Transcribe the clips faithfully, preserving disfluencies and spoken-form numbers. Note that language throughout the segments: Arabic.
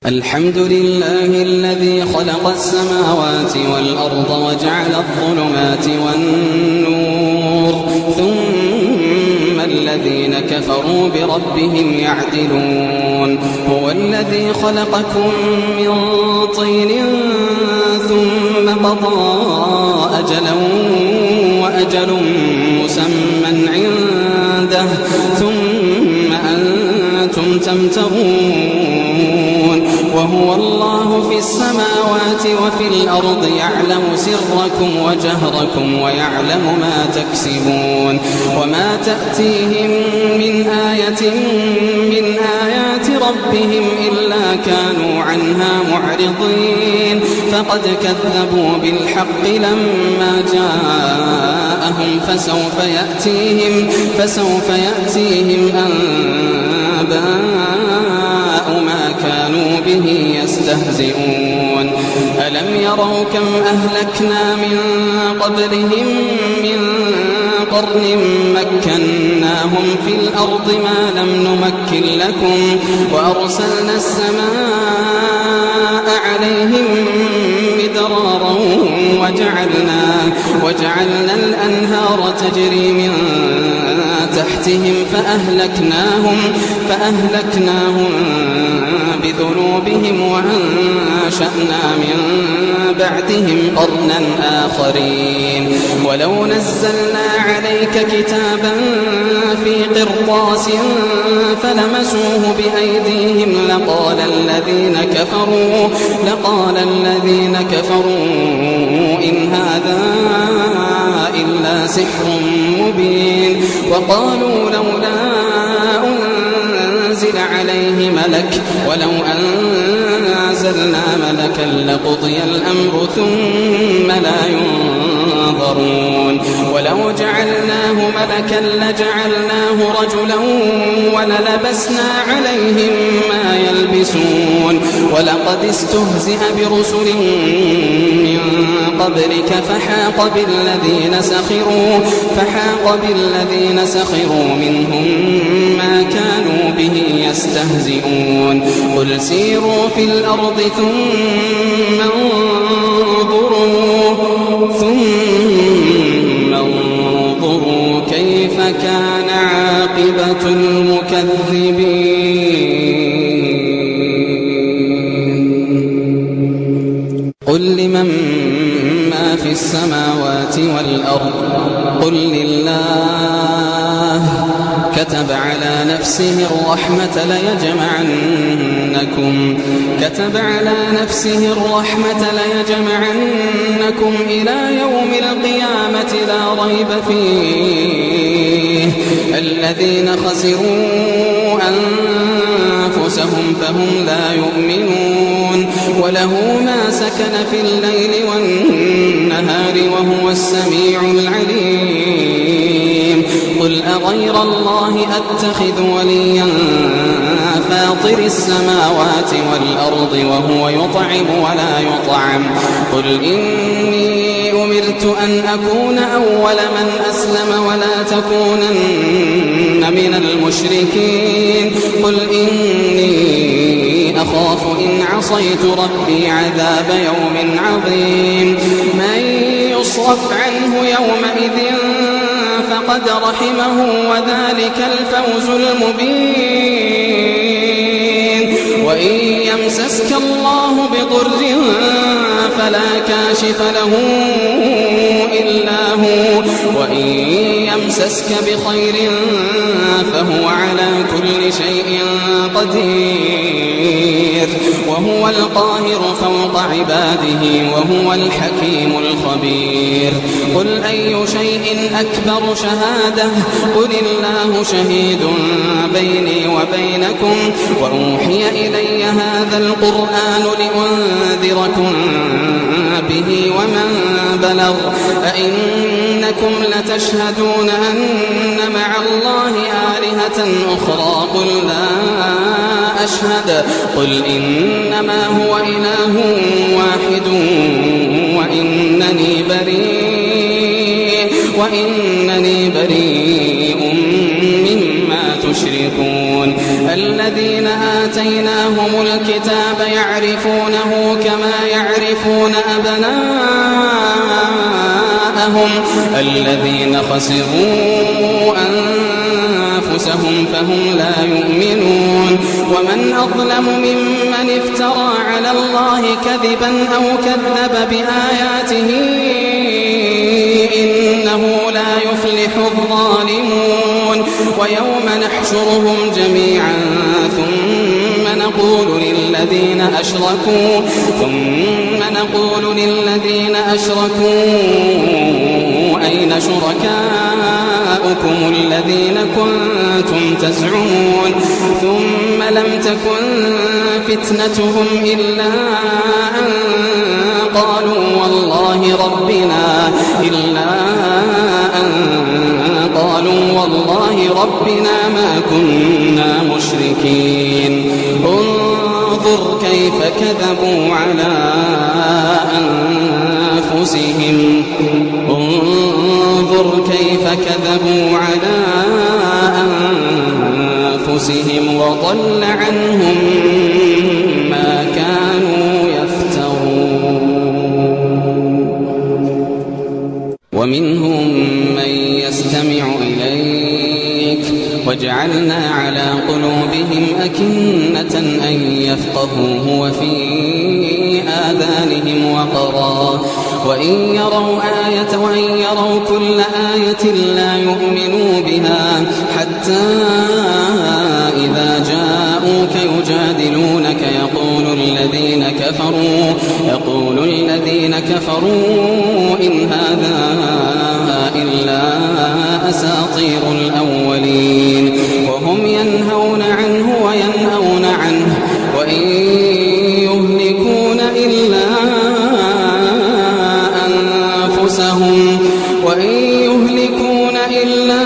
الحمد لله الذي خلق السماوات والأرض وجعل الظلمات والنور ثم الذين كفروا بربهم يعدلون هو الذي خلقكم من طين ثم قضى أجلا وأجل مسمى عنده ثم أنتم تمترون وهو الله في السماوات وفي الأرض يعلم سركم وجهركم ويعلم ما تكسبون وما تأتيهم من آية من آيات ربهم إلا كانوا عنها معرضين فقد كذبوا بالحق لما جاءهم فسوف يأتيهم فسوف يأتيهم أنباء ما كانوا به يستهزئون ألم يروا كم أهلكنا من قبلهم من قرن مكناهم في الأرض ما لم نمكن لكم وأرسلنا السماء عليهم مدرارا وجعلنا, وجعلنا الأنهار تجري من تحتهم فأهلكناهم, فأهلكناهم بذنوبهم وأنشأنا من بعدهم قرنا آخرين ولو نزلنا عليك كتابا في قرطاس فلمسوه بأيديهم لقال الذين كفروا لقال الذين كفروا إن هذا إلا سحر مبين وقالوا لولا أنزل عليه ملك ولو أنزلنا ملكا لقضي الأمر ثم لا ينظرون ولو جعلناه ملكا لجعلناه رجلا وللبسنا عليهم ما يلبسون ولقد استهزئ برسل من قبلك فحاق بالذين سخروا فحاق بالذين سخروا منهم ما كانوا به يستهزئون قل سيروا في الأرض ثم انظروا ثم انظروا كيف كان عاقبة المكذبين قل لمن ما في السماوات والأرض قل لله كتب على نفسه الرحمة ليجمعنكم كتب على نفسه الرحمة ليجمعنكم إلى يوم القيامة لا ريب فيه الذين خسروا أنفسهم فهم لا يؤمنون وله ما سكن في الليل والنهار وهو السميع العليم قل أغير الله أتخذ وليا فاطر السماوات والأرض وهو يطعم ولا يطعم قل إني أمرت أن أكون أول من أسلم ولا تكونن من المشركين قل إني أخاف إن عصيت ربي عذاب يوم عظيم من يصرف عنه يومئذ فقد رحمه وذلك الفوز المبين وإن يمسسك الله بضر فلا كاشف له إلا هو وإن يمسسك بخير فهو على كل شيء قدير وهو القاهر فوق عباده وهو الحكيم الخبير قل أي شيء أكبر شهادة قل الله شهيد بيني وبينكم وأوحي إلي هذا القرآن لأنذركم به ومن بلغ أئنكم لتشهدون أن مع الله آلهة أخرى قل لا أشهد قل إنما هو إله واحد وإنني بريء وإنني بريء مما تشركون الذين آتوا آتيناهم الكتاب يعرفونه كما يعرفون أبناءهم الذين خسروا أنفسهم فهم لا يؤمنون ومن أظلم ممن افترى على الله كذبا أو كذب بآياته إنه لا يفلح الظالمون ويوم نحشرهم جميعا ثم نقول للذين أشركوا ثم نقول للذين أشركوا أين شركاؤكم الذين كنتم تزعمون ثم لم تكن فتنتهم إلا أن قالوا والله ربنا إلا أن قالوا والله ربنا ما كنا مشركين انظر كيف كذبوا على أنفسهم انظر كيف كذبوا على أنفسهم وضل عنهم ما كانوا يفترون ومنهم من يستمع إليك وجعلنا على قلوبهم أكنة أن يفقهوه وفي آذانهم وقرا وإن يروا آية وإن يروا كل آية لا يؤمنوا بها حتى إذا جاءوك يجادلونك يقول الذين كفروا يقول الذين كفروا إن هذا إلا أساطير الأولين وهم ينهون عنه وينأون عنه وإن يهلكون إلا أنفسهم وإن يهلكون إلا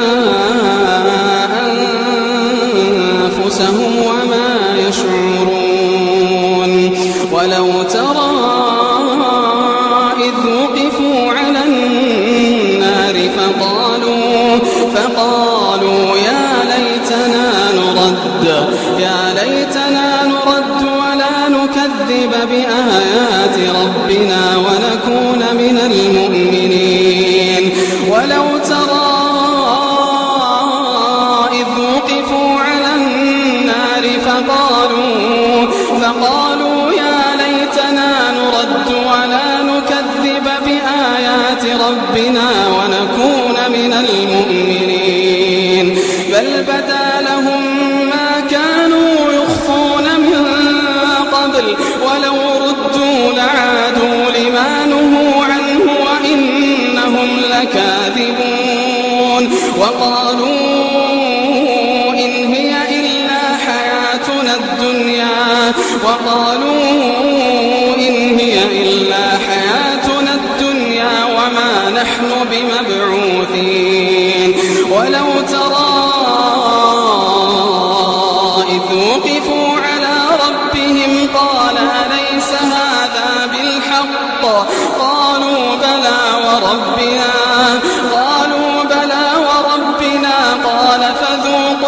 أنفسهم وما يشعرون ولو ترى إذ وقفوا على النار فقالوا فقالوا يا ليتنا نرد يا ليتنا نرد ولا نكذب بآيات ربنا ونكون من المؤمنين ولو ترى إذ وقفوا على النار فقالوا فقالوا يا ليتنا نرد ولا نكذب بآيات ربنا ونكون من المؤمنين بل بدا لهم ما كانوا يخفون من قبل ولو ردوا لعادوا لما نهوا عنه وإنهم لكاذبون وقالوا إن هي إلا حياتنا الدنيا وقالوا إن هي إلا حياتنا الدنيا وما نحن بمبعوثين ولو ترى إذ وقفوا على ربهم قال أليس هذا بالحق قالوا بلى وربنا قالوا بلى وربنا قال فذوقوا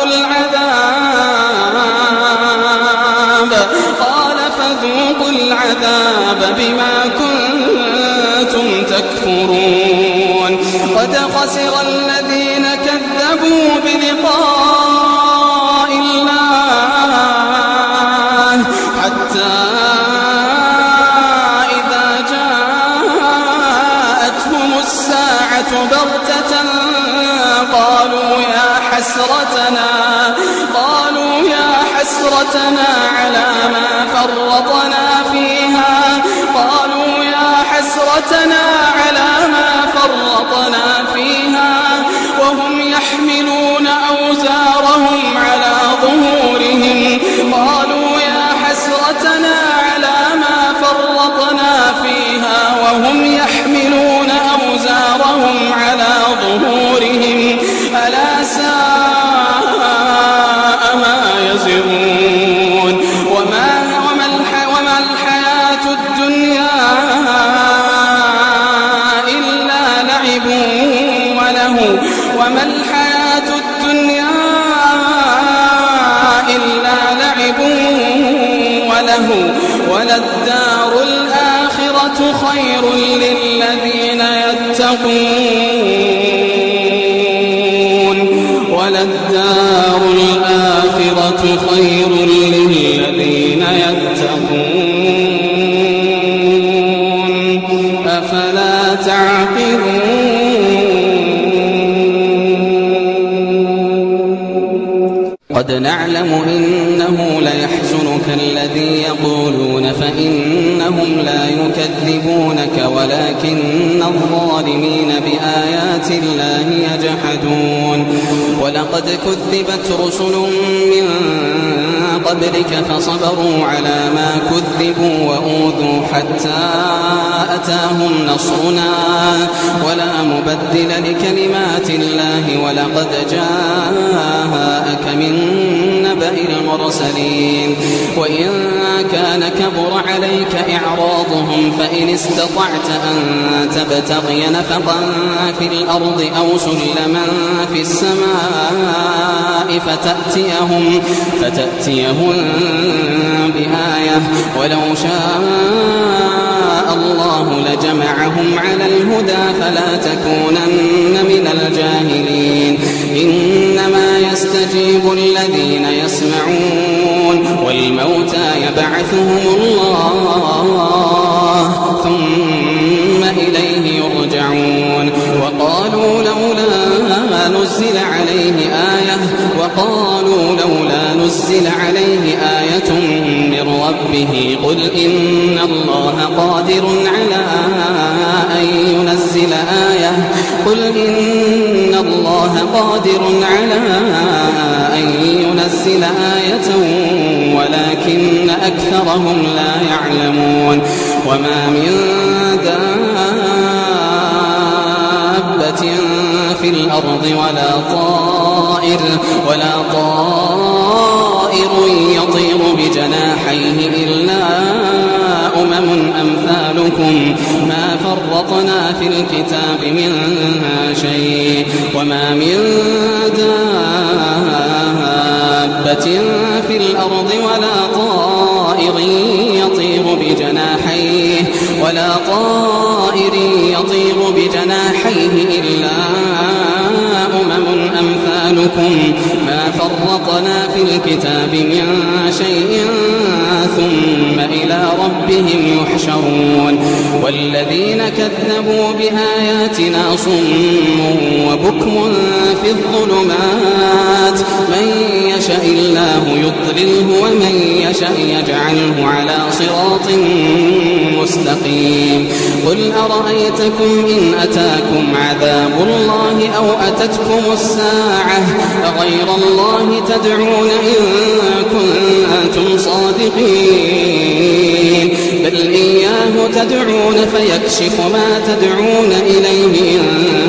العذاب قال فذوقوا العذاب بما كنتم تكفرون قد خسر الذين كذبوا بلقاء الله حتى إذا جاءتهم الساعة بغتة قالوا يا حسرتنا قالوا يا حسرتنا على ما فرطنا فيها قالوا يا حسرتنا على ما فرطنا فيها وهم يحملون أوزارهم على ظهورهم قالوا يا حسرتنا على ما فرطنا فيها وهم يحملون أوزارهم على ظهورهم ألا ساء ما يزرون وما وما الحياة الدنيا إلا لعب وله وما الحياة الدنيا وللدار الآخرة خير للذين يتقون وللدار الآخرة خير للذين يتقون أفلا تعقلون قد نعلم إنه ليحزنك الذي يقولون فإنهم لا يكذبونك ولكن الظالمين بآيات الله يجحدون ولقد كذبت رسل من قبلك فصبروا على ما كذبوا وأوذوا حتى أتاهم نصرنا ولا مبدل لكلمات الله ولقد جاءك من نبأ المرسلين وإن كان كبر عليك إعراضهم فإن استطعت أن تبتغي نفقا في الأرض أو سلما في السماء فتأتيهم, فتأتيهم بآية ولو شاء الله لجمعهم على الهدى فلا تكونن من الجاهلين إنما يستجيب الذين يسمعون والموتى يبعثهم الله ثم إليه يرجعون وقالوا لولا نزل عليه آية وقالوا لولا نزل عليه آية من ربه قل إن الله قادر على أن ينزل آية قل إن الله قادر على أن ينزل آية ولكن أكثرهم لا يعلمون وما من دابة في الأرض ولا طائر ولا طائر يطير بجناحيه إلا أمم أمثالكم ما فرطنا في الكتاب من شيء وما من دابة في الأرض ولا طائر يطير بجناحيه ولا طائر يطير بجناحيه إلا أمم أمثالكم ما فرطنا في الكتاب من شيء ثم إلى ربهم يحشرون والذين كذبوا بآياتنا صم وبكم في الظلمات من يشاء الله يضلله ومن يشاء يجعله على صراط مستقيم قل أرأيتكم إن أتاكم عذاب الله أو أتتكم الساعة غير الله تدعون إن كنتم صادقين بل إياه تدعون فيكشف ما تدعون إليه إن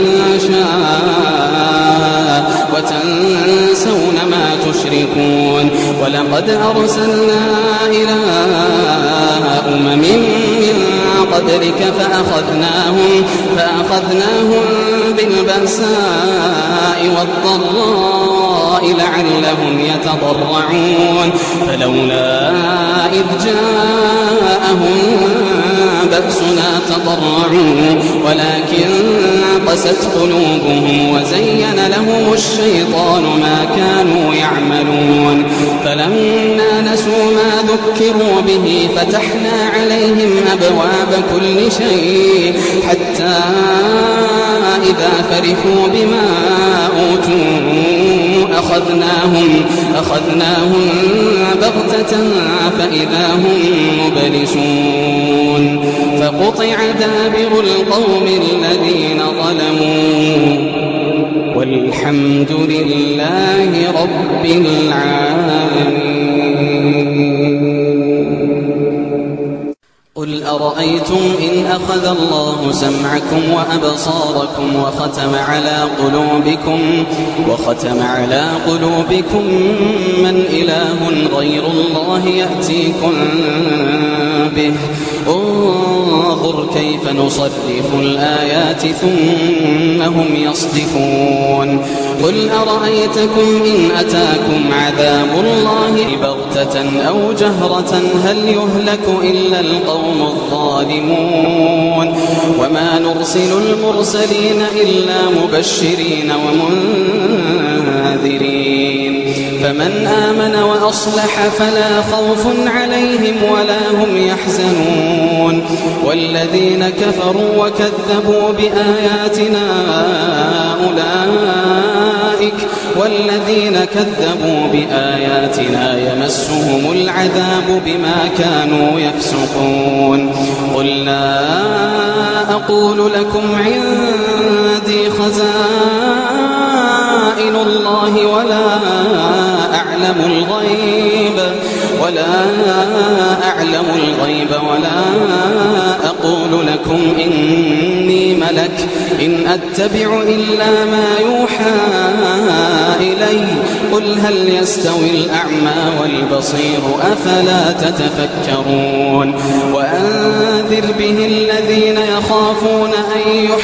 شاء وتنسون ما تشركون ولقد أرسلنا إلى أمم من قبلك فأخذناهم, فأخذناهم بالبأساء والضراء لعلهم يتضرعون فلولا إذ جاءهم بأسنا تضرعوا ولكن قست قلوبهم وزين لهم الشيطان ما كانوا يعملون فلما نسوا ما ذكروا به فتحنا عليهم أبواب كل شيء حتى إذا فرحوا بما أوتوا أخذناهم, أخذناهم بغتة فإذا هم مبلسون فقطع دابر القوم الذين ظلموا والحمد لله رب العالمين قل أرأيتم إن أخذ الله سمعكم وأبصاركم وختم على قلوبكم وختم على قلوبكم من إله غير الله يأتيكم به انظر كيف نصرف الآيات ثم هم يصدفون قل أرأيتكم إن أتاكم عذاب الله بغتة أو جهرة هل يهلك إلا القوم الظالمون وما نرسل المرسلين إلا مبشرين ومنذرين فمن آمن وأصلح فلا خوف عليهم ولا هم يحزنون والذين كفروا وكذبوا بآياتنا أولئك والذين كذبوا بآياتنا يمسهم العذاب بما كانوا يفسقون قل لا أقول لكم عندي خزائن الله ولا أعلم الغيب ولا أعلم الغيب ولا أقول لكم إني ملك إن أتبع إلا ما يوحى إلي قل هل يستوي الأعمى والبصير أفلا تتفكرون وأنذر به الذين يخافون أن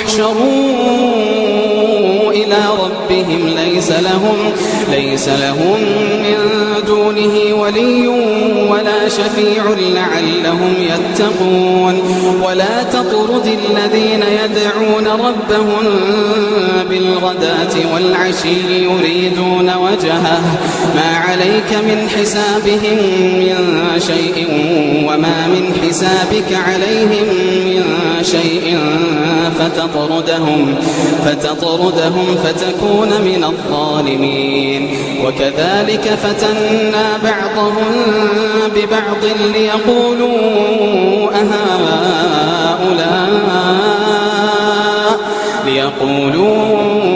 يحشروا إلى ربهم ليس لهم ليس لهم من دونه ولي ولا شفيع لعلهم يتقون ولا تطرد الذين يدعون ربهم بالغداة والعشي يريدون وجهه ما عليك من حسابهم من شيء وما من حسابك عليهم من شيء فتطردهم فتطردهم فتكون من الظالمين وكذلك فتنا بعضهم ببعض ليقولوا أهؤلاء ليقولوا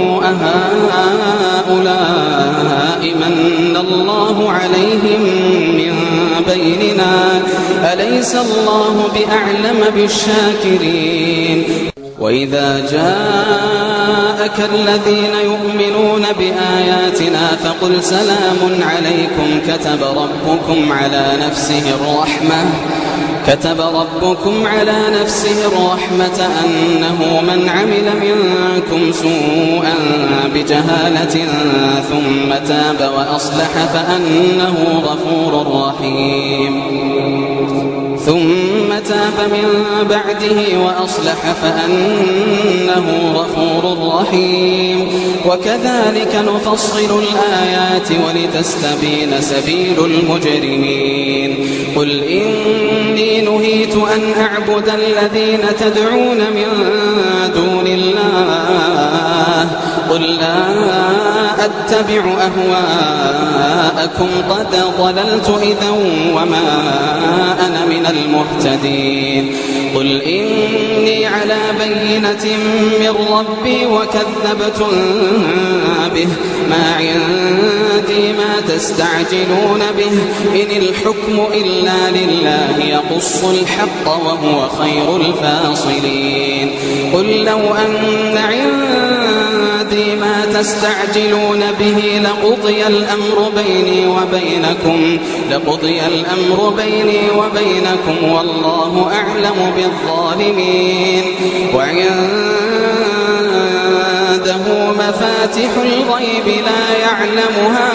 أهؤلاء من الله عليهم من بيننا أليس الله بأعلم بالشاكرين وإذا جاءك الذين يؤمنون بآياتنا فقل سلام عليكم كتب ربكم على نفسه الرحمة كتب ربكم على نفسه الرحمة أنه من عمل منكم سوءا بجهالة ثم تاب وأصلح فأنه غفور رحيم ثم تاب من بعده وأصلح فأنه غفور رحيم وكذلك نفصل الآيات ولتستبين سبيل المجرمين قل إني نهيت أن أعبد الذين تدعون من دون الله قل لا أتبع أهواءكم قد ضللت إذا وما أنا من المهتدين قل إني على بينة من ربي وكذبتم به ما عندي ما تستعجلون به إن الحكم إلا لله يقص الحق وهو خير الفاصلين قل لو أن عندي ما تستعجلون به لقضي الأمر بيني وبينكم لقضي الأمر بيني وبينكم والله أعلم بالظالمين وعنده مفاتح الغيب لا يعلمها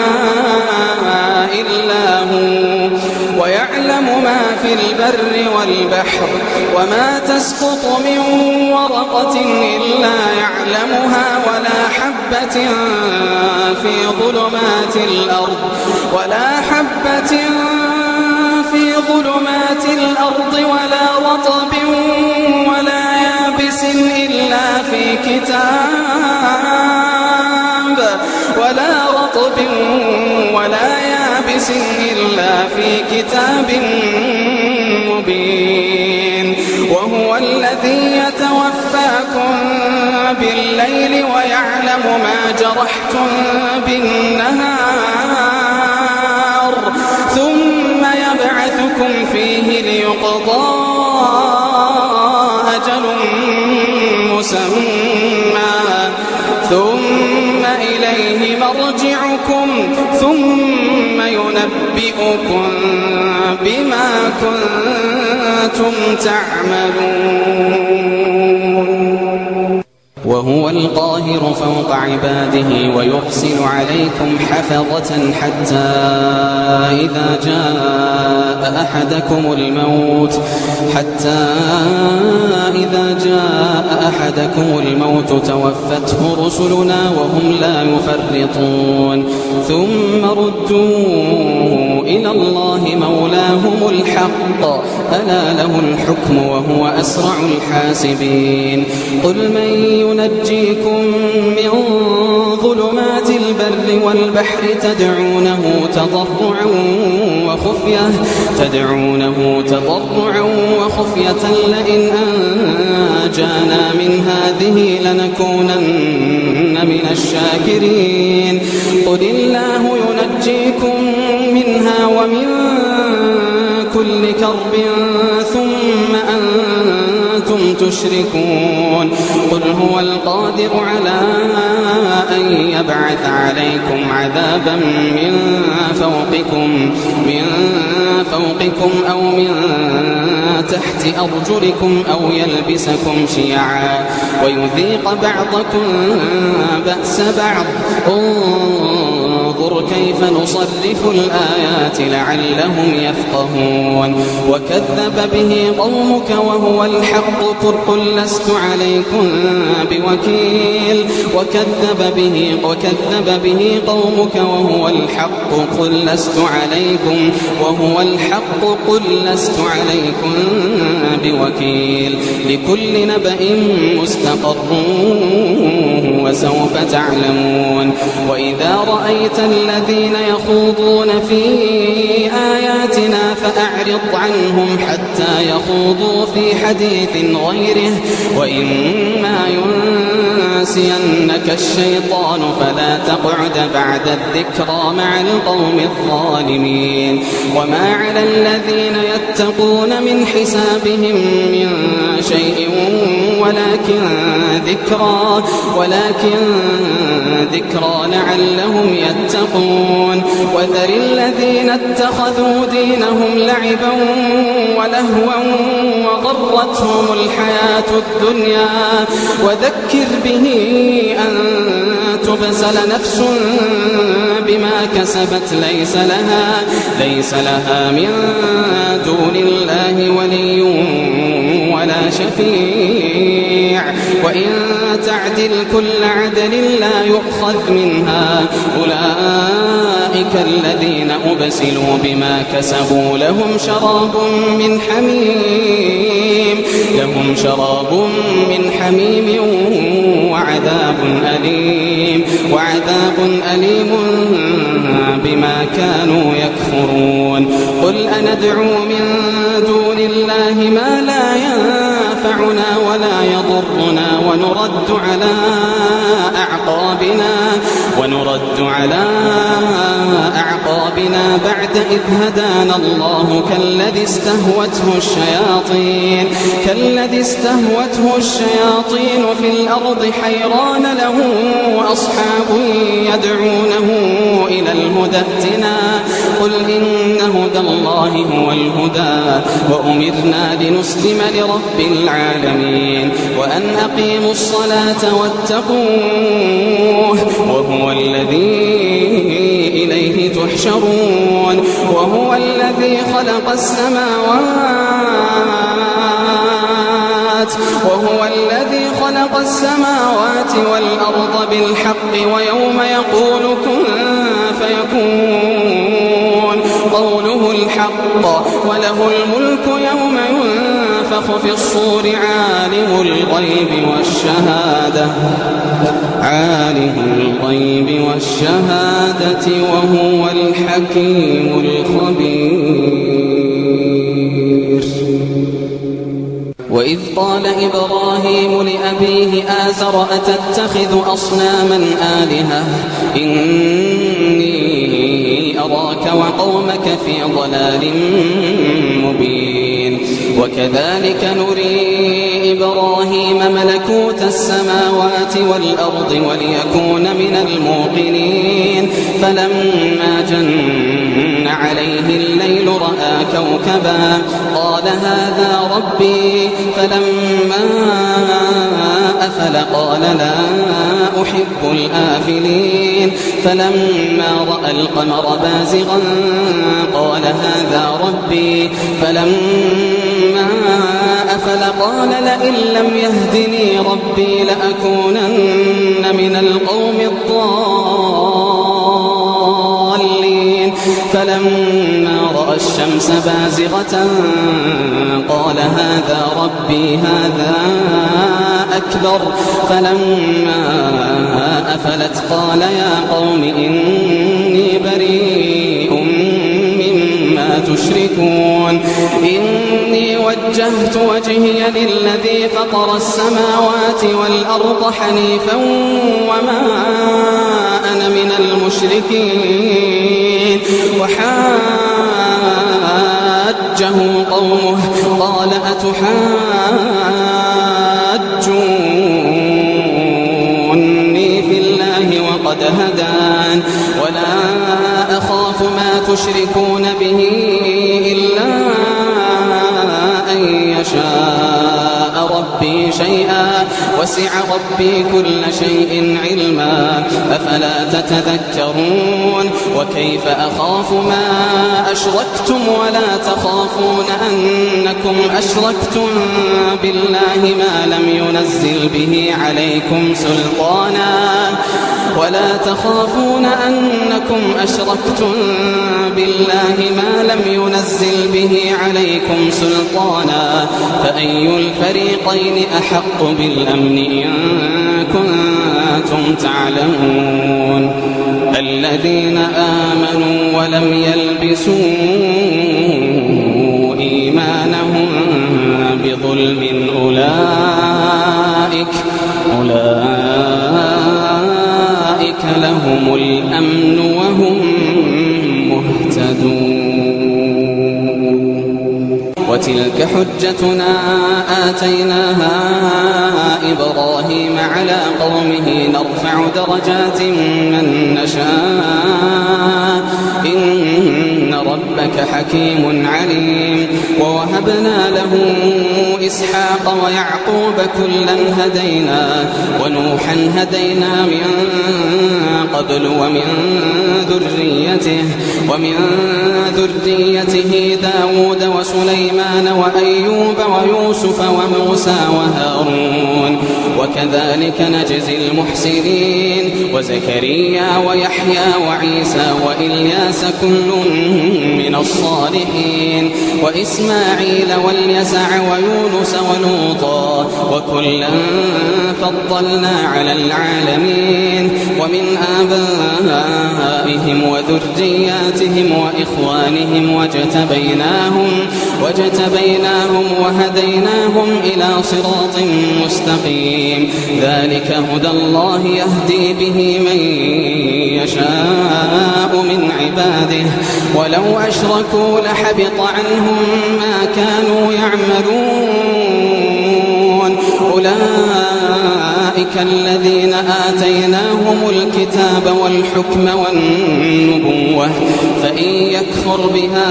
إلا هو ويعلم ما في البر والبحر وما تسقط من ورقة إلا يعلمها ولا حبة في ظلمات الأرض ولا حبة في ظلمات الأرض ولا رطب ولا يابس إلا في كتاب ولا رطب ولا يابس إلا في كتاب مبين وهو الذي يتوفاكم بالليل ويعلم ما جرحتم بالنهار ثم يبعثكم فيه ليقضى أجل مسمى ثم إليه مرجعكم ثم ينبئكم بما أنتم تعملون وهو القاهر فوق عباده ويرسل عليكم حفظة حتى إذا جاء أحدكم الموت حتى إذا جاء أحدكم الموت توفته رسلنا وهم لا يفرطون ثم ردوا إلى الله مولاهم الحق ألا له الحكم وهو أسرع الحاسبين قل من ينجيكم من ظلمات البر والبحر تدعونه تضرعا وخفية تدعونه تضرعا وخفية لئن أنجانا من هذه لنكونن من الشاكرين قل الله ينجيكم منها ومن كل كرب ثم أنتم تشركون قل هو القادر على أن يبعث عليكم عذابا من فوقكم من فوقكم أو من تحت أرجلكم أو يلبسكم شيعا ويذيق بعضكم بأس بعض انظر كيف نصرف الآيات لعلهم يفقهون وكذب به قومك وهو الحق قل لست عليكم بوكيل وكذب به وكذب به قومك وهو الحق قل لست عليكم وهو الحق قل لست عليكم بوكيل لكل نبأ مستقر وسوف تعلمون وإذا رأيت الذين يخوضون في آياتنا فأعرض عنهم حتى يخوضوا في حديث غيره وإما ينسينك الشيطان فلا تقعد بعد الذكرى مع القوم الظالمين وما على الذين يتقون من حسابهم من شيء ولكن ذكرى ولكن ذكرى لعلهم يتقون وذر الذين اتخذوا دينهم لعبا ولهوا وغرتهم الحياة الدنيا وذكر به أن تبسل نفس بما كسبت ليس لها ليس لها من دون الله ولي ولا شفيع وإن تعدل كل عدل لا يؤخذ منها أولئك الذين أبسلوا بما كسبوا لهم شراب من حميم لهم شراب من حميم وعذاب أليم وعذاب أليم بما كانوا يكفرون قل أندعو من دون الله ما لا ينفعنا ولا يضرنا ونرد على أعقابنا ونرد على أعقابنا بعد إذ هدانا الله كالذي استهوته الشياطين كالذي استهوته الشياطين في الأرض حيران له أصحاب يدعونه إلى الهدى ائتنا قل إن هدى الله هو الهدى وأمرنا لنسلم لرب العالمين وأن أقيموا الصلاة واتقوه وهو الذي إليه تحشرون وهو الذي خلق السماوات وهو الذي خلق السماوات والأرض بالحق ويوم يقول كن فيكون قوله الحق وله الملك يوم ينفخ في الصور عالم الغيب والشهادة عالم الغيب والشهادة وهو الحكيم الخبير وإذ قال إبراهيم لأبيه آزر أتتخذ أصناما آلهة إني أراك وقومك في ضلال مبين وكذلك نري إبراهيم ملكوت السماوات والأرض وليكون من الموقنين فلما جن عليه الليل رأى كوكبا قال هذا ربي فلما أفل قال لا أحب الآفلين فلما رأى القمر بازغا قال هذا ربي فلما أفل قال لئن لم يهدني ربي لأكونن من القوم الضالين فلما رأى الشمس بازغة قال هذا ربي هذا أكبر فلما أفلت قال يا قوم إني بريء مما تشركون إني وجهت وجهي للذي فطر السماوات والأرض حنيفا وما أنا من المشركين وحاجه قومه قال أتحاجوني في الله وقد هدان ولا أخاف ما تشركون به إلا أن يشاء ربي شيئا وسع ربي كل شيء علما أفلا تتذكرون وكيف أخاف ما أشركتم ولا تخافون أنكم أشركتم بالله ما لم ينزل به عليكم سلطانا ولا تخافون أنكم أشركتم بالله ما لم ينزل به عليكم سلطانا فأي الفريقين أحق بالأمن إن كنتم تعلمون الذين آمنوا ولم يلبسوا إيمانهم بظلم أولئك أولئك لهم الأمن وهم مهتدون وتلك حجتنا آتيناها إبراهيم على قومه نرفع درجات من نشاء إن ربك حكيم عليم ووهبنا له إسحاق ويعقوب كلا هدينا ونوحا هدينا من قبل ومن ذريته ومن ذريته داود وسليمان وأيوب ويوسف وموسى وهارون وكذلك نجزي المحسنين وزكريا ويحيى وعيسى وإلياس كل من الصالحين وإسماعيل واليسع ويونس ولوطا وكلا فضلنا على العالمين ومن آبائهم وذرياتهم وإخوانهم وجتبيناهم وجتبيناهم وهديناهم إلى صراط مستقيم ذلك هدى الله يهدي به من يشاء من عباده ولو أشركوا لحبط عنهم ما كانوا يعملون أولئك الذين آتيناهم الكتاب والحكم والنبوة فإن يكفر بها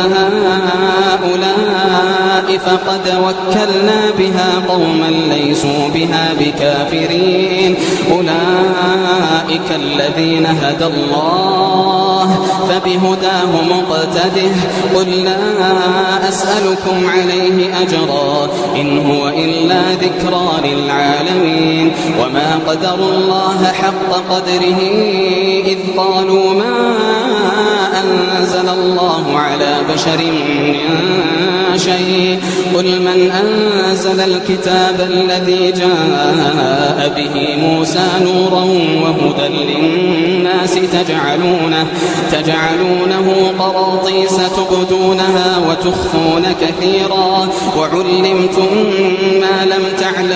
هؤلاء فقد وكلنا بها قوما ليسوا بها بكافرين أولئك الذين هدى الله فبهداه مقتده قل لا أسألكم عليه أجرا إن هو إلا ذكرى للعالمين وما قدروا الله حق قدره إذ قالوا ما أنزل الله على بشر من شيء قل من أنزل الكتاب الذي جاء به موسى نورا وهدى للناس تجعلونه, تجعلونه قراطيس تبدونها وتخفون كثيرا وعلمتم ما لم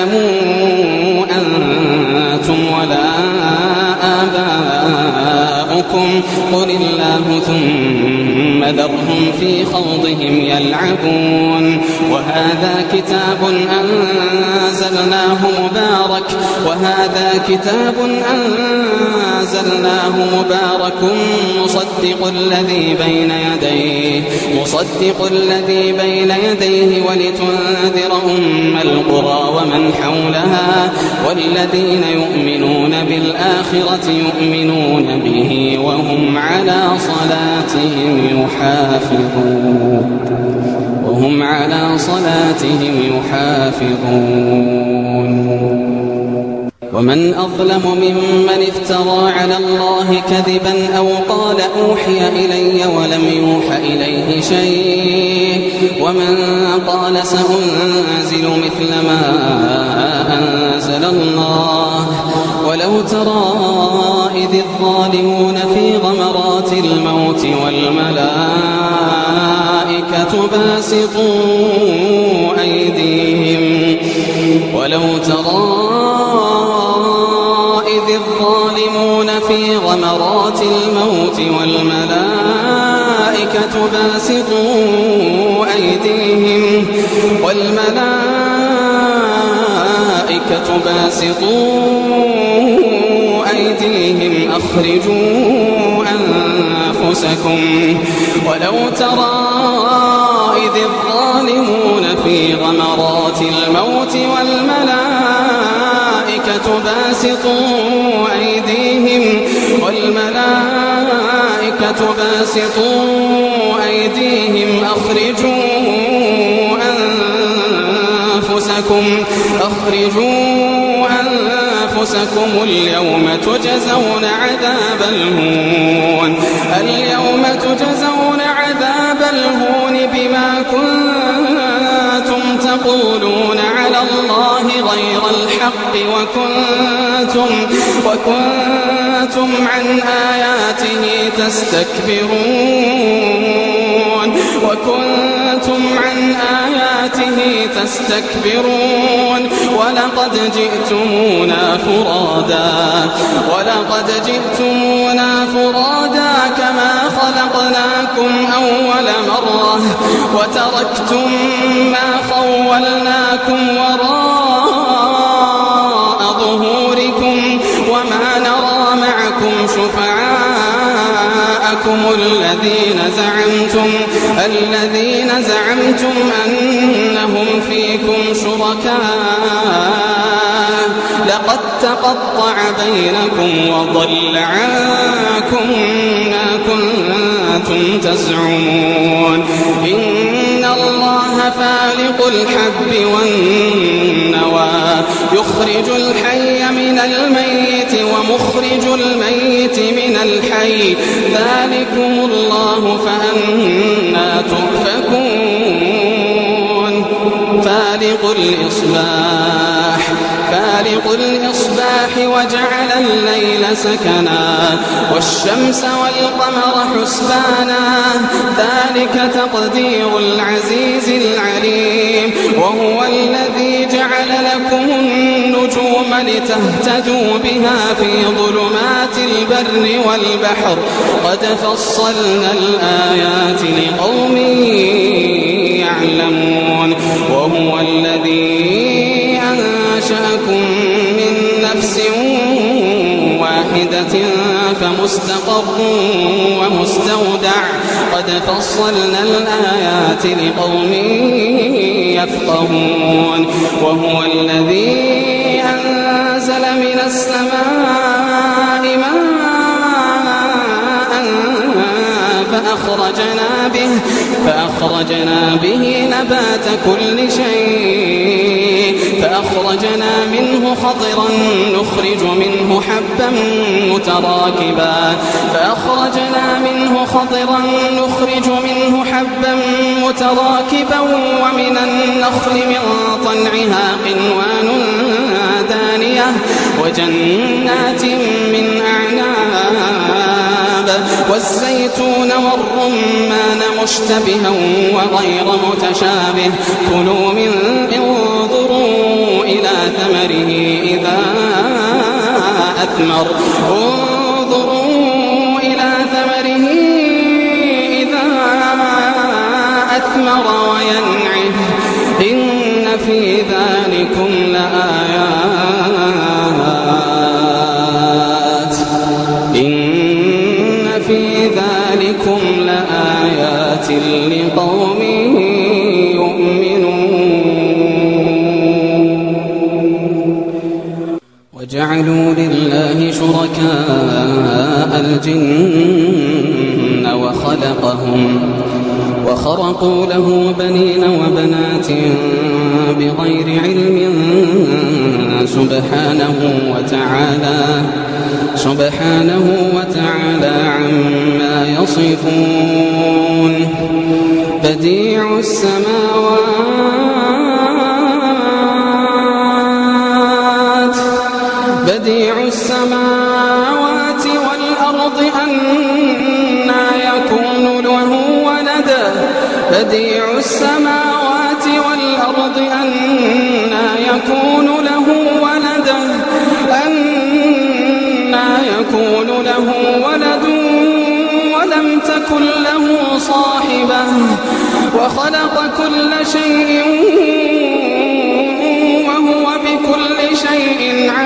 تعلموا أنتم ولا آباؤكم إلهكم قل الله ثم ذرهم في خوضهم يلعبون وهذا كتاب أنزلناه مبارك وهذا كتاب أنزلناه مبارك مصدق الذي بين يديه مصدق الذي بين يديه ولتنذر أم القرى ومن حولها والذين يؤمنون بالآخرة يؤمنون به وهم على صلاتهم يحافظون وهم على صلاتهم يحافظون ومن أظلم ممن افترى على الله كذبا أو قال أوحي إلي ولم يوح إليه شيء ومن قال سأنزل مثل ما أنزل الله ولو ترى إذ الظالمون في غمرات الموت والملائكة باسطوا أيديهم ولو ترى إذ الظالمون في غمرات الموت والملائكة باسطوا أيديهم والملائكة باسطوا أيديهم أخرجوا أنفسكم ولو ترى إذ الظالمون في غمرات الموت والملائكة باسطوا أيديهم والملائكة باسطوا أيديهم أخرجوا أنفسكم أخرجوا أنفسكم اليوم تجزون عذاب الهون اليوم تجزون عذاب الهون بما كنتم تقولون على الله غير الحق وكنتم وكنتم عن آياته تستكبرون وكنتم عن آياته تستكبرون ولقد جئتمونا فرادا ولقد جئتمونا فرادا كما خلقناكم أول مرة وتركتم ما خولناكم وراء ظهوركم وما نرى معكم شفعاءكم الذين زعمتم الذين زعمتم أنهم فيكم شركاء لقد تقطع بينكم وضل عنكم ما كنتم تزعمون إن الله فالق الحب والنوى يخرج الحي من الميت ومخرج الميت من الحي ذلكم الله فأنا تؤفكون فالق الإصباح فالق الإصباح وجعل الليل سكنا والشمس والقمر حسبانا ذلك تقدير العزيز العليم وهو الذي جعل لكم النجوم لتهتدوا بها في ظلمات البر والبحر قد فصلنا الآيات لقوم يعلمون وهو الذي أنشأكم من نفس واحدة فمستقر ومستودع قد فصلنا الآيات لقوم يفقهون وهو الذي أنزل من السماء ماء فأخرجنا به فأخرجنا به نبات كل شيء فأخرجنا منه خضرا نخرج منه حبا متراكبا فأخرجنا منه خضرا نخرج منه حبا متراكبا ومن النخل من طلعها قنوان دانية وجنات من أعناب والزيتون والرمان مشتبها وغير متشابه كلوا من انظروا إلى ثمره إذا أثمر انظروا وأثمر وينعه إن في ذلكم لآيات إن في ذلكم لآيات لقوم وجعلوا لله شركاء الجن وخلقهم وخرقوا له بنين وبنات بغير علم سبحانه وتعالى سبحانه وتعالى عما يصفون بديع السماوات بديع السماوات والأرض أنى يكون له ولد بديع السماوات والأرض أنى يكون له ولد أنى يكون له ولد ولم تكن له صاحبة وخلق كل شيء وهو بكل شيء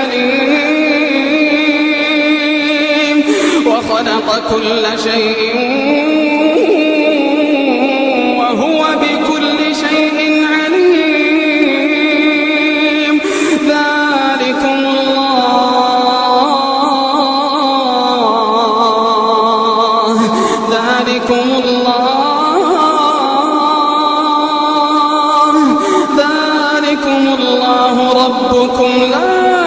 عليم وخلق كل شيء وهو بكل شيء عليم ذلكم الله ذلكم الله ذلكم الله ربكم لا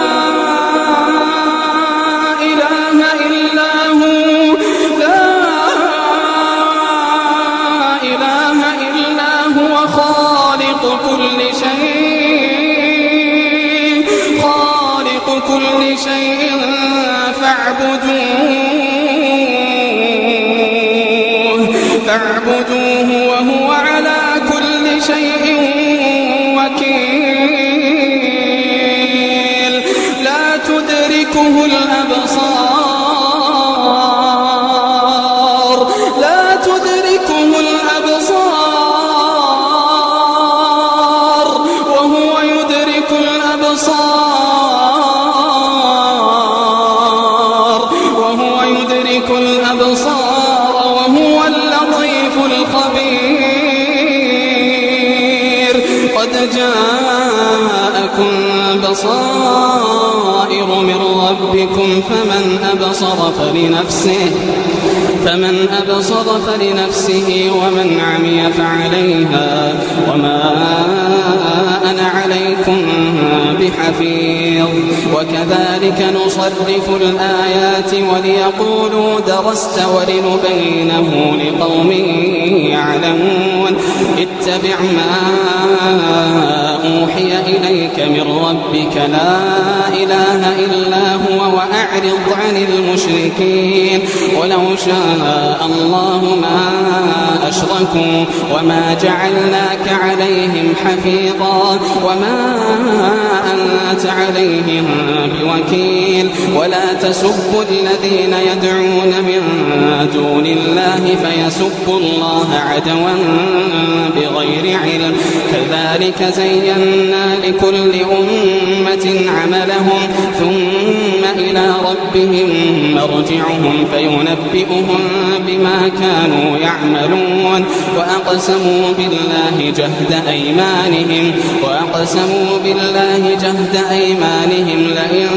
كل شيء فاعبدوه فاعبدوه وهو على كل شيء وكيل لا تدركه الأبصار لا تدركه الأبصار وهو يدرك الأبصار الأبصار وهو اللطيف الخبير قد جاءكم بصائر من ربكم فمن أبصر فلنفسه فمن أبصر فلنفسه ومن عمي فعليها وما أنا عليكم بحفيظ وكذلك نصرف الآيات وليقولوا درست ولنبينه لقوم يعلمون اتبع ما أوحي إليك من ربك لا إله إلا هو وأعرض عن المشركين ولو شاء الله ما أشركوا وما جعلناك عليهم حفيظا وما أنت عليهم بوكيل ولا تسبوا الذين يدعون من دون الله فيسبوا الله عدوا بغير علم كذلك زينا لكل أمة عملهم ثم إلى ربهم مرجعهم فينبئهم بما كانوا يعملون وأقسموا بالله جهد أيمانهم وأقسموا بالله جهد أيمانهم لئن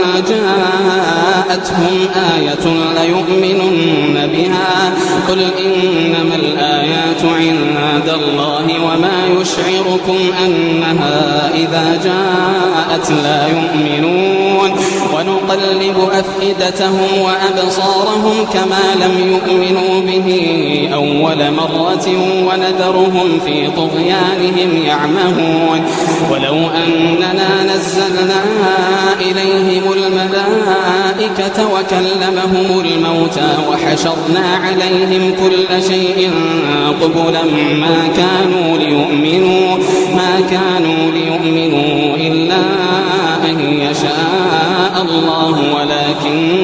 جاءتهم آية ليؤمنن بها قل إنما الآيات عند الله وما يشعركم أنها إذا جاءت لا يؤمنون ونقلب أفئدتهم وأبصارهم كما لم يؤمنوا به أول مرة ونذرهم في طغيانهم يعمهون ولو أننا نزلنا إليهم الملائكة وكلمهم الموتى وحشرنا عليهم كل شيء قبلا ما كانوا ليؤمنوا ما كانوا ليؤمنوا إلا أن يشاء الله ولكن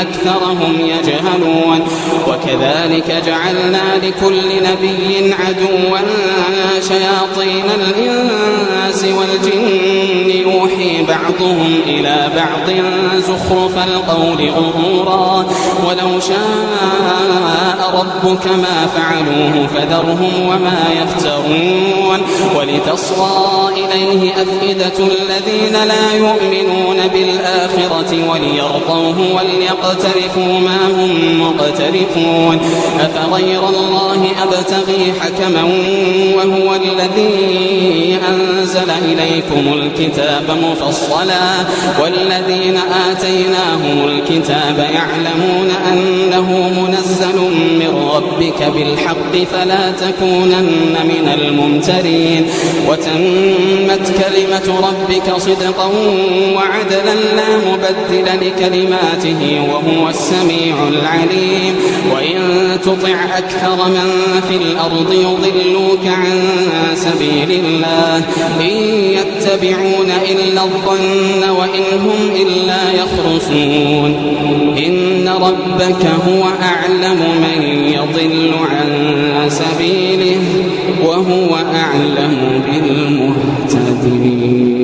أكثرهم يجهلون وكذلك جعلنا لكل نبي عدوا شياطين الإنس والجن يوحي بعضهم إلى بعض زخرف القول غرورا ولو شاء ربك ما فعلوه فذرهم وما يفترون ولتصغى إليه أفئدة الذين لا يؤمنون بالآخرة وليرضوه وليقترفوا ما هم مقترفون أفغير الله أبتغي حكما وهو الذي أنزل إليكم الكتاب مفصلا والذين آتيناهم الكتاب يعلمون أنه منزل من ربك بالحق فلا تكونن من الممترين وتمت كلمة ربك صدقا وعدلا لا مبدل لكلماته وهو السميع العليم وإن تطع أكثر من في الأرض يضلوك عن سبيل الله إن يتبعون إلا الظن وإن هم إلا يخرصون إن ربك هو أعلم من يضل عن سبيله وهو أعلم بالمهتدين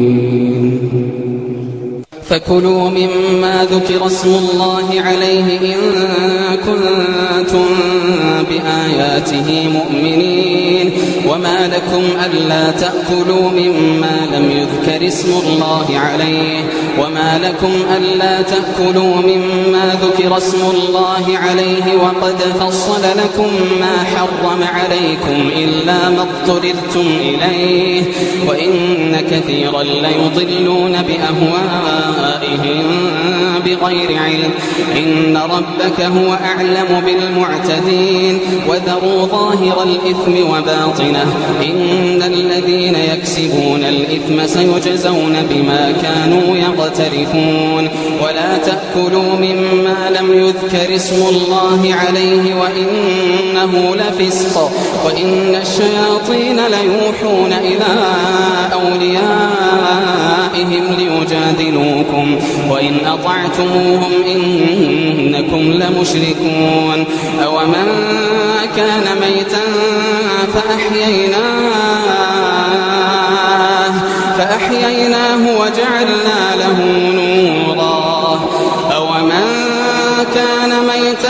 فكلوا مما ذكر اسم الله عليه إن كنتم بآياته مؤمنين وما لكم ألا تأكلوا مما لم يذكر اسم الله عليه وما لكم ألا تأكلوا مما ذكر اسم الله عليه وقد فصل لكم ما حرم عليكم إلا ما اضطررتم إليه وإن كثيرا ليضلون بأهوائهم بغير علم إن ربك هو أعلم بالمعتدين وذروا ظاهر الإثم وباطنه إن الذين يكسبون الإثم سيجزون بما كانوا يقترفون ولا تأكلوا مما لم يذكر اسم الله عليه وإنه لفسق وإن الشياطين ليوحون إلى أوليائهم ليجادلوكم وإن أطعتموهم إنكم لمشركون أومن كان ميتا فأحييناه فأحييناه وجعلنا له نورا أومن كان ميتا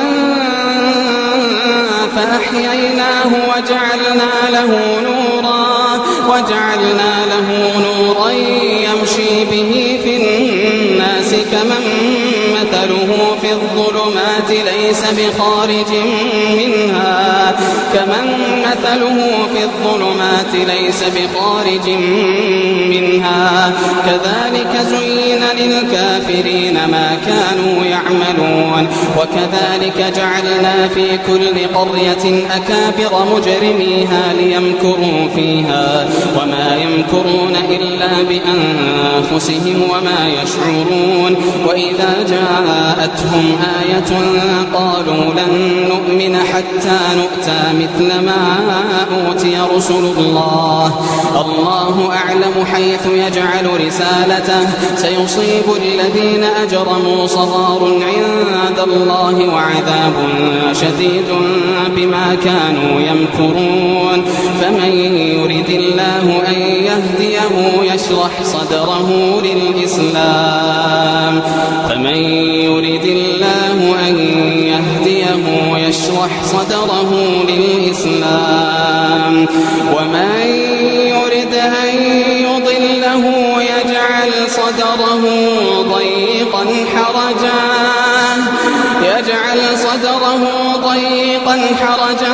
فأحييناه وجعلنا له نورا وجعلنا له نورا يمشي به في الناس كمن مثله في الظلمات ليس بخارج منها كمن مثله في الظلمات ليس بخارج منها كذلك زين للكافرين ما كانوا يعملون وكذلك جعلنا في كل قرية أكابر مجرميها ليمكروا فيها وما يمكرون إلا بأنفسهم وما يشعرون وإذا جاءتهم آية قالوا لن نؤمن حتى نؤتى مثل ما أوتي رسل الله الله أعلم حيث يجعل رسالته سيصيب الذين أجرموا صغار عند الله وعذاب شديد بما كانوا يمكرون فمن يرد الله أن يهديه يشرح صدره للإسلام فمن يرد الله أن يهديه يشرح صدره للإسلام ومن يرد أن يضله يجعل صدره ضيقا حرجا يجعل صدره ضيقا حرجا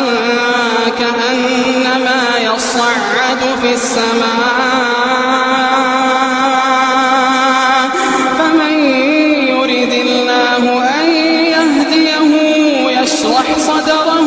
كأنما يصعد في السماء فمن يرد الله أن يهديه يشرح صدره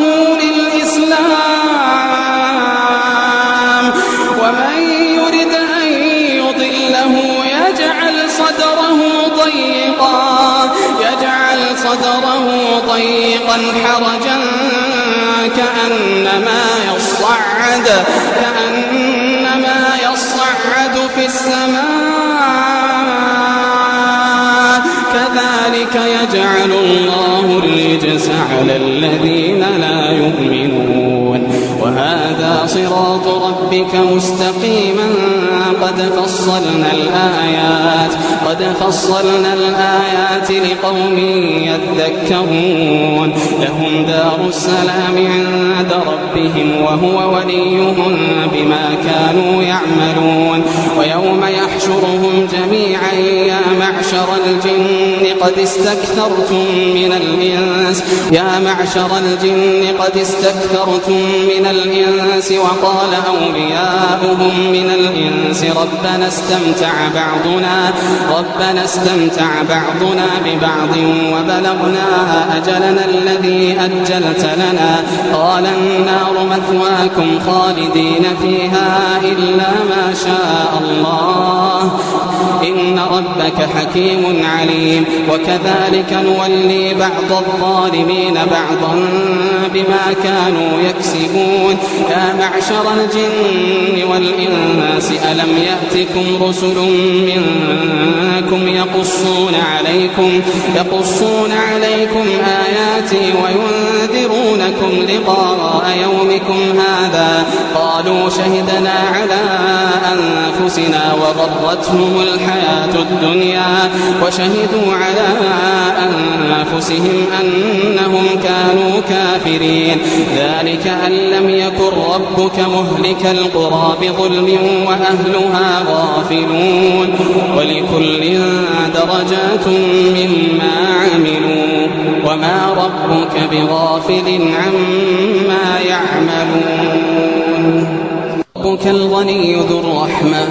للإسلام ومن يرد أن يضله يجعل صدره ضيقا يجعل صدره ضيقا حرجا كأنما يصعد كأنما يصعد في السماء كذلك يجعل سيجعل الله الرجس على الذين لا يؤمنون وهذا صراط ربك مستقيما قد فصلنا الآيات قد فصلنا الآيات لقوم يذكرون لهم دار السلام عند ربهم وهو وليهم بما كانوا يعملون ويوم يحشرهم جميعا يا معشر الجن قد استكثرتم من الإنس يا معشر الجن قد استكثرتم من الإنس وقال أولياؤهم من الإنس ربنا استمتع بعضنا ربنا استمتع بعضنا ببعض وبلغنا أجلنا الذي أجلت لنا قال النار مثواكم خالدين فيها إلا ما شاء الله إن ربك حكيم عليم وكذلك نولي بعض الظالمين بعضا بما كانوا يكسبون يا معشر الجن والإنس ألم يأتكم رسل منكم يقصون عليكم يقصون عليكم آياتي وينذرونكم لقاء يومكم هذا قالوا شهدنا على أنفسنا وغرتهم الحياة الدنيا وشهدوا على أنفسهم أنهم كانوا كافرين ذلك أن لم يكن ربك مهلك القرى بظلم وأهلها غافلون ولكل درجات مما عملوا وما ربك بغافل عما يعملون ربك الغني ذو الرحمة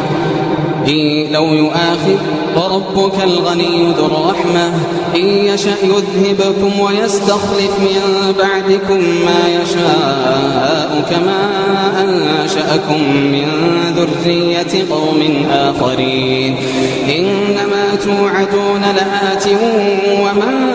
إن لو يؤاخذ وربك الغني ذو الرحمة إن يشأ يذهبكم ويستخلف من بعدكم ما يشاء كما أنشأكم من ذرية قوم آخرين إنما توعدون لآت وما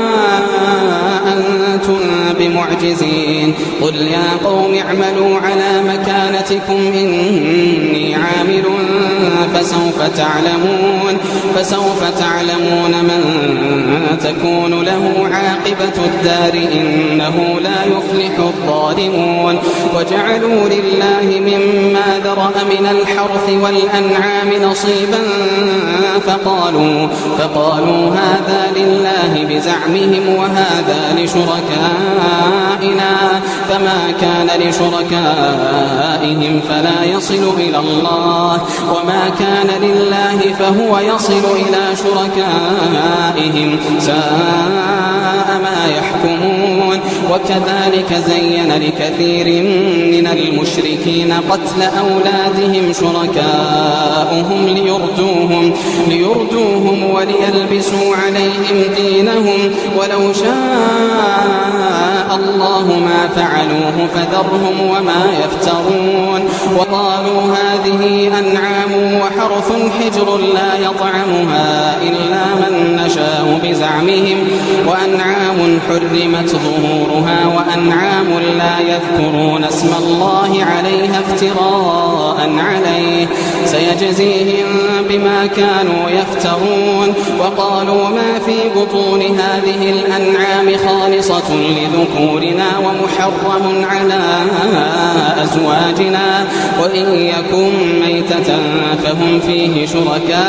أنتم بمعجزين قل يا قوم اعملوا على مكانتكم إني عامل فسوف تعلمون فسوف تعلمون من تكون له عاقبة الدار إنه لا يفلح الظالمون وجعلوا لله مما ذرأ من الحرث والأنعام نصيبا فقالوا فقالوا هذا لله بزعمهم وهذا لشركائنا فما كان لشركائهم فلا يصل إلى الله وما كان لله فهو يصل إلى شركائهم ساء ما يحكمون وكذلك زين لكثير من المشركين قتل أولادهم شركاؤهم ليردوهم, ليردوهم وليلبسوا عليهم دينهم ولو شاء الله ما فعلوه فذرهم وما يفترون وقالوا هذه أنعام وحرث حجر لا يطعمها إلا من نشاء بزعمهم وأنعام حرمت ظهورها وأنعام لا يذكرون اسم الله عليها افتراء عليه سيجزيهم بما كانوا يفترون وقالوا ما في بطون هذه الأنعام خالصة لذكورنا ومحرم على أزواجنا وإن يكن ميتة فهم فيه شركاء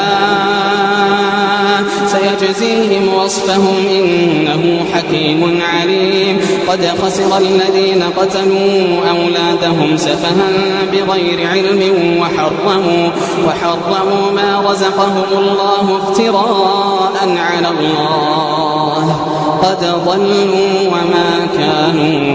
سيجزيهم وصفهم إنه حكيم عليم قد خسر الذين قتلوا أولادهم سفها بغير علم وحرموا, وحرموا ما رزقهم الله افتراء على الله قد ضلوا وما كانوا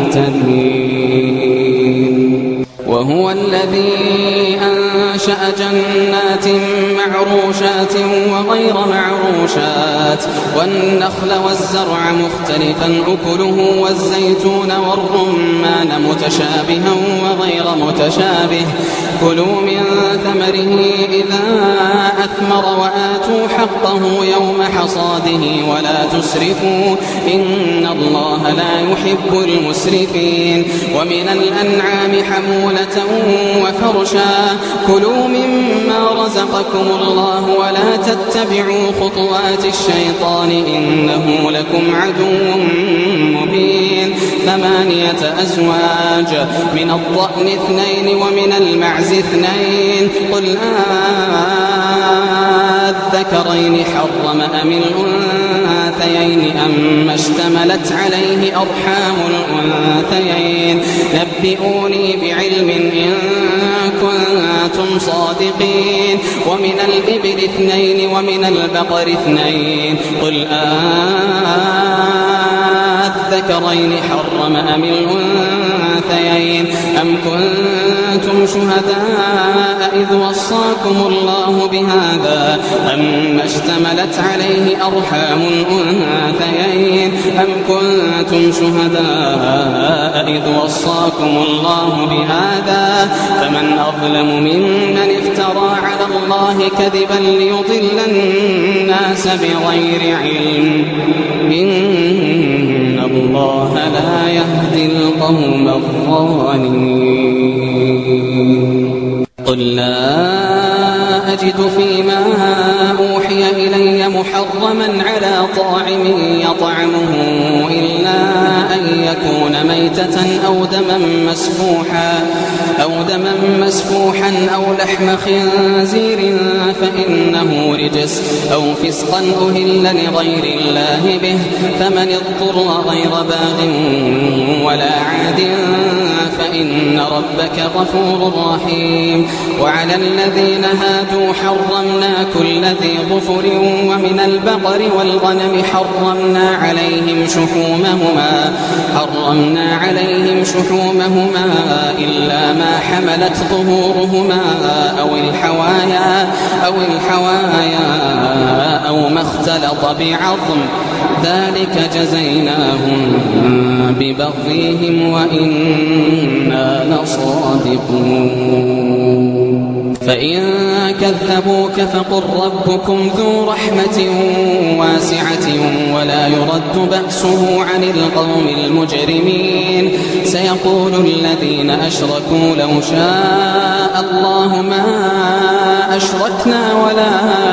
مهتدين وهو الذي أنشأ جنات معروشات وغير معروشات والنخل والزرع مختلفا أكله والزيتون والرمان متشابها وغير متشابه كلوا من ثمره إذا أثمر وآتوا حقه يوم حصاده ولا تسرفوا إن الله لا يحب المسرفين ومن الأنعام حمولة وفرشا كلوا مما رزقكم الله ولا تتبعوا خطوات الشيطان إنه لكم عدو مبين. ثمانية أزواج من الضأن اثنين ومن المعز اثنين قل الذكرين حرم أم الأنثيين أم اشتملت عليه أرحام الأنثيين نبئوني بعلم إن كنتم صادقين. ومن الإبل اثنين ومن البقر اثنين قل الذكرين حرم أم الأنثيين أم كنتم شهداء إذ وصاكم الله بهذا أم اشتملت عليه أرحام الأنثيين أم كنتم شهداء إذ وصاكم الله بهذا فمن أظلم ممن افترى على الله كذبا ليضل الناس بغير علم إن الله لا يهدي القوم الظالمين. قل لا أجد فيما أوحي إلي محرما على طاعم يطعمه إلا أن يكون ميتة أو دما مسفوحا أو دما مسفوحا أو لحم خنزير فإنه رجس أو فسقا أهل لغير الله به فمن اضطر غير باغ ولا عاد فإن ربك غفور رحيم. وعلى الذين هادوا حرمنا كل ذي ظفر ومن البقر والغنم حرمنا عليهم شحومهما حرمنا عليهم شحومهما إلا ما حملت ظهورهما أو الحوايا أو الحوايا أو ما اختلط بعظم ذلك جزيناهم ببغيهم وإنا لصادقون. فإن كذبوك فقل ربكم ذو رحمة واسعة ولا يرد بأسه عن القوم المجرمين. سيقول الذين أشركوا لو شاء الله ما أشركنا ولا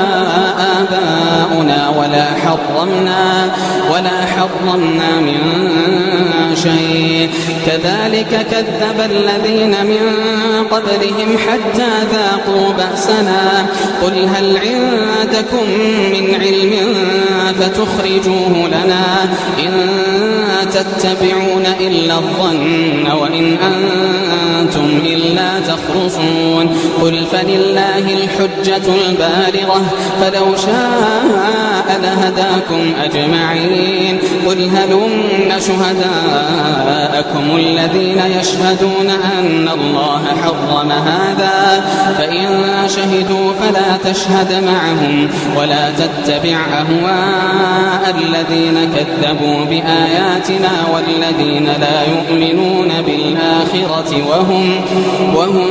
آباؤنا ولا حرمنا ولا حرمنا من شيء كذلك كذب الذين من قبلهم حتى ذاقوا بأسنا. قل هل عندكم من علم فتخرجوه لنا إن تتبعون إلا الظن وإن أنتم إلا تخرصون. قل فلله الحجة البالغة فلو شاء لهداكم أجمعين. قل هلم شهداءكم الذين يشهدون أن الله حرم هذا فإن شهدوا فلا تشهد معهم ولا تتبع أهواء الذين كذبوا بآياتنا والذين لا يؤمنون بالآخرة وهم, وهم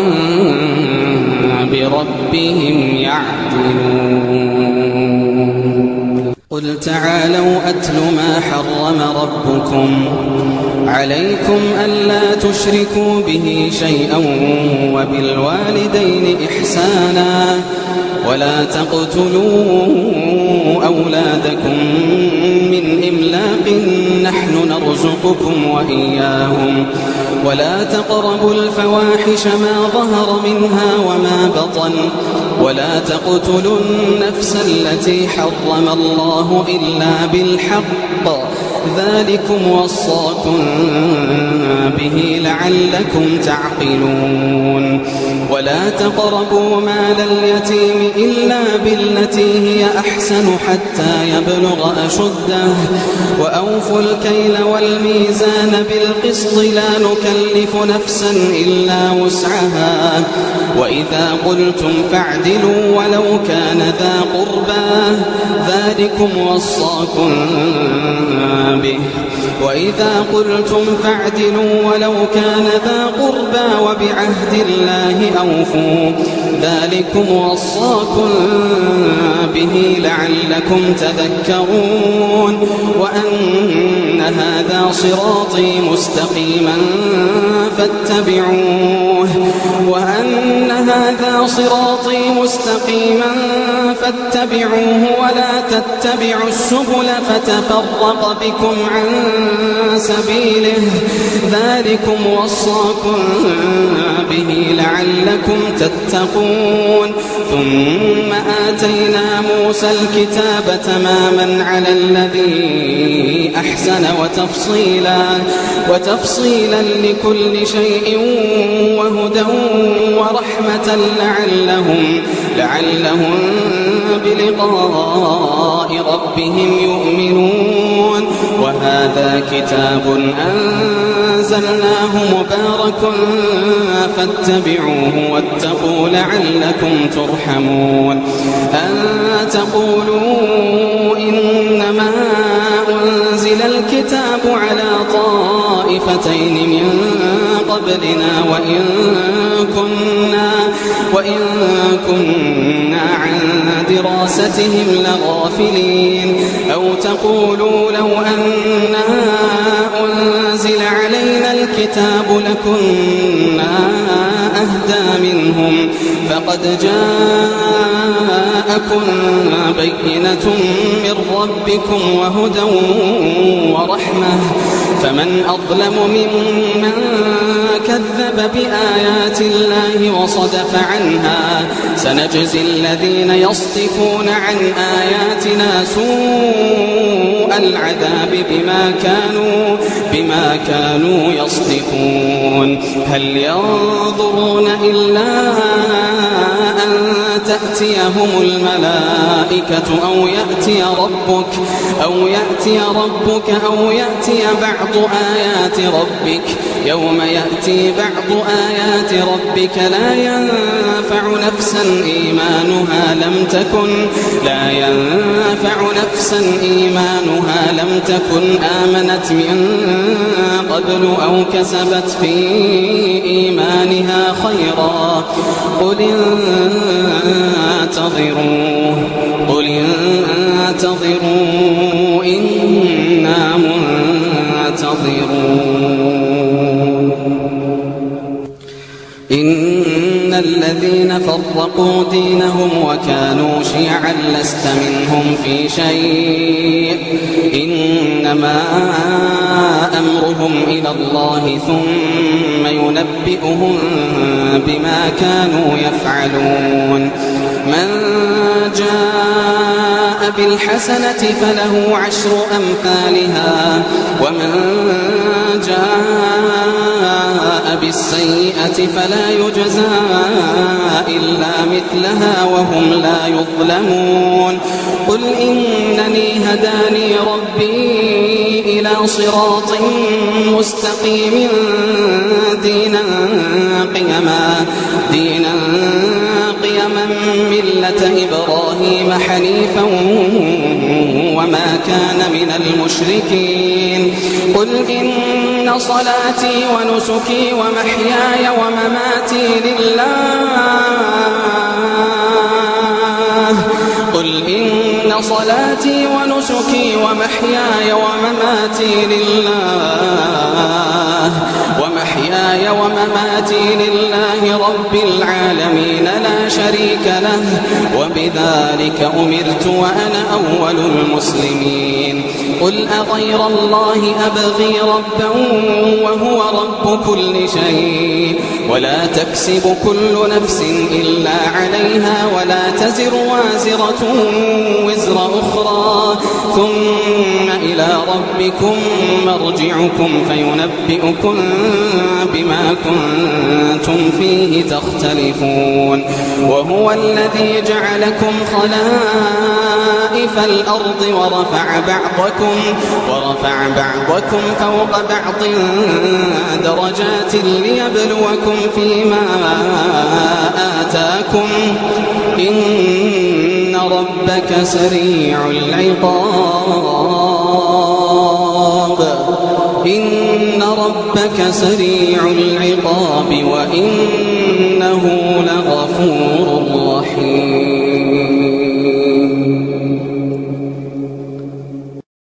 بربهم يعدلون. قل تعالوا أتل ما حرم ربكم عليكم ألا تشركوا به شيئا وبالوالدين إحسانا ولا تقتلوا أولادكم من إملاق نحن نرزقكم وإياهم ولا تقربوا الفواحش ما ظهر منها وما بطن ولا تقتلوا النفس التي حرم الله إلا بالحق ذلكم وصاكم به لعلكم تعقلون. ولا تقربوا مال اليتيم إلا بالتي هي أحسن حتى يبلغ أشده وأوفوا الكيل والميزان بالقسط لا نكلف نفسا إلا وسعها وإذا قلتم فاعدلوا ولو كان ذا قربى ذلكم وصاكم به وإذا قلتم فاعدلوا ولو كان ذا قربى وبعهد الله أوفوا ذلكم وصاكم به لعلكم تذكرون وأن هذا صراطي مستقيما فاتبعوه وأن هذا صراطي مستقيما فاتبعوه ولا تتبعوا السبل فتفرق بكم عن سبيله ذلكم وصاكم به لعلكم تتقون ثم آتينا موسى الكتاب تماما على الذي أحسن وتفصيلا وتفصيلا لكل شيء وهدى ورحمة لعلهم لعلهم بلقاء ربهم يؤمنون وهذا كتاب أنزلناه مبارك فاتبعوه واتقوا لعلكم ترحمون أن تقولوا إنما أنزل الكتاب على طائفتين من قبلنا وإن كنا وإن كنا عن دراستهم لغافلين أو تقولوا لو أننا أنزل علينا الكتاب لكنا أهدى منهم فقد جاءكم بينة من ربكم وهدى ورحمة فمن أظلم ممن كذب بآيات الله وصدف عنها سنجزي الذين يصدفون عن آياتنا سوء العذاب بما كانوا بما كانوا يصدفون هل ينظرون إلا أن تأتيهم الملائكة أو يأتي ربك أو يأتي ربك أو يأتي بعض آيات ربك يوم يأتي بعض آيات ربك لا ينفع نفسا إيمانها لم تكن لا ينفع نفسا إيمانها لم تكن آمنت من قبل أو كسبت في إيمانها خيرا قل انتظروا قل انتظروا إنا منتظرون إن الذين فرقوا دينهم وكانوا شيعا لست منهم في شيء إنما أمرهم إلى الله ثم ينبئهم بما كانوا يفعلون من جاء بالحسنة فله عشر أمثالها ومن جاء بالسيئة فلا يجزى إلا مثلها وهم لا يظلمون قل إنني هداني ربي إلى صراط مستقيم دينا قيما دينا قيما ملة إبراهيم حنيفا وما كان من المشركين قل إن صلاتي ونسكي ومحياي ومماتي لله قل إن صلاتي ونسكي ومحياي ومماتي لله ومحياي ومماتي لله رب العالمين لا شريك له وبذلك أمرت وأنا أول المسلمين قل أغير الله أبغي ربا وهو رب كل شيء ولا تكسب كل نفس إلا عليها ولا تزر وازرة وزر أخرى ثم إلى ربكم مرجعكم فينبئكم بما كنتم فيه تختلفون وهو الذي جعلكم خلائف الأرض ورفع بعضكم ورفع بعضكم فوق بعض درجات ليبلوكم فيما آتاكم إن ربك سريع العقاب إن ربك سريع العقاب وإنه لغفور رحيم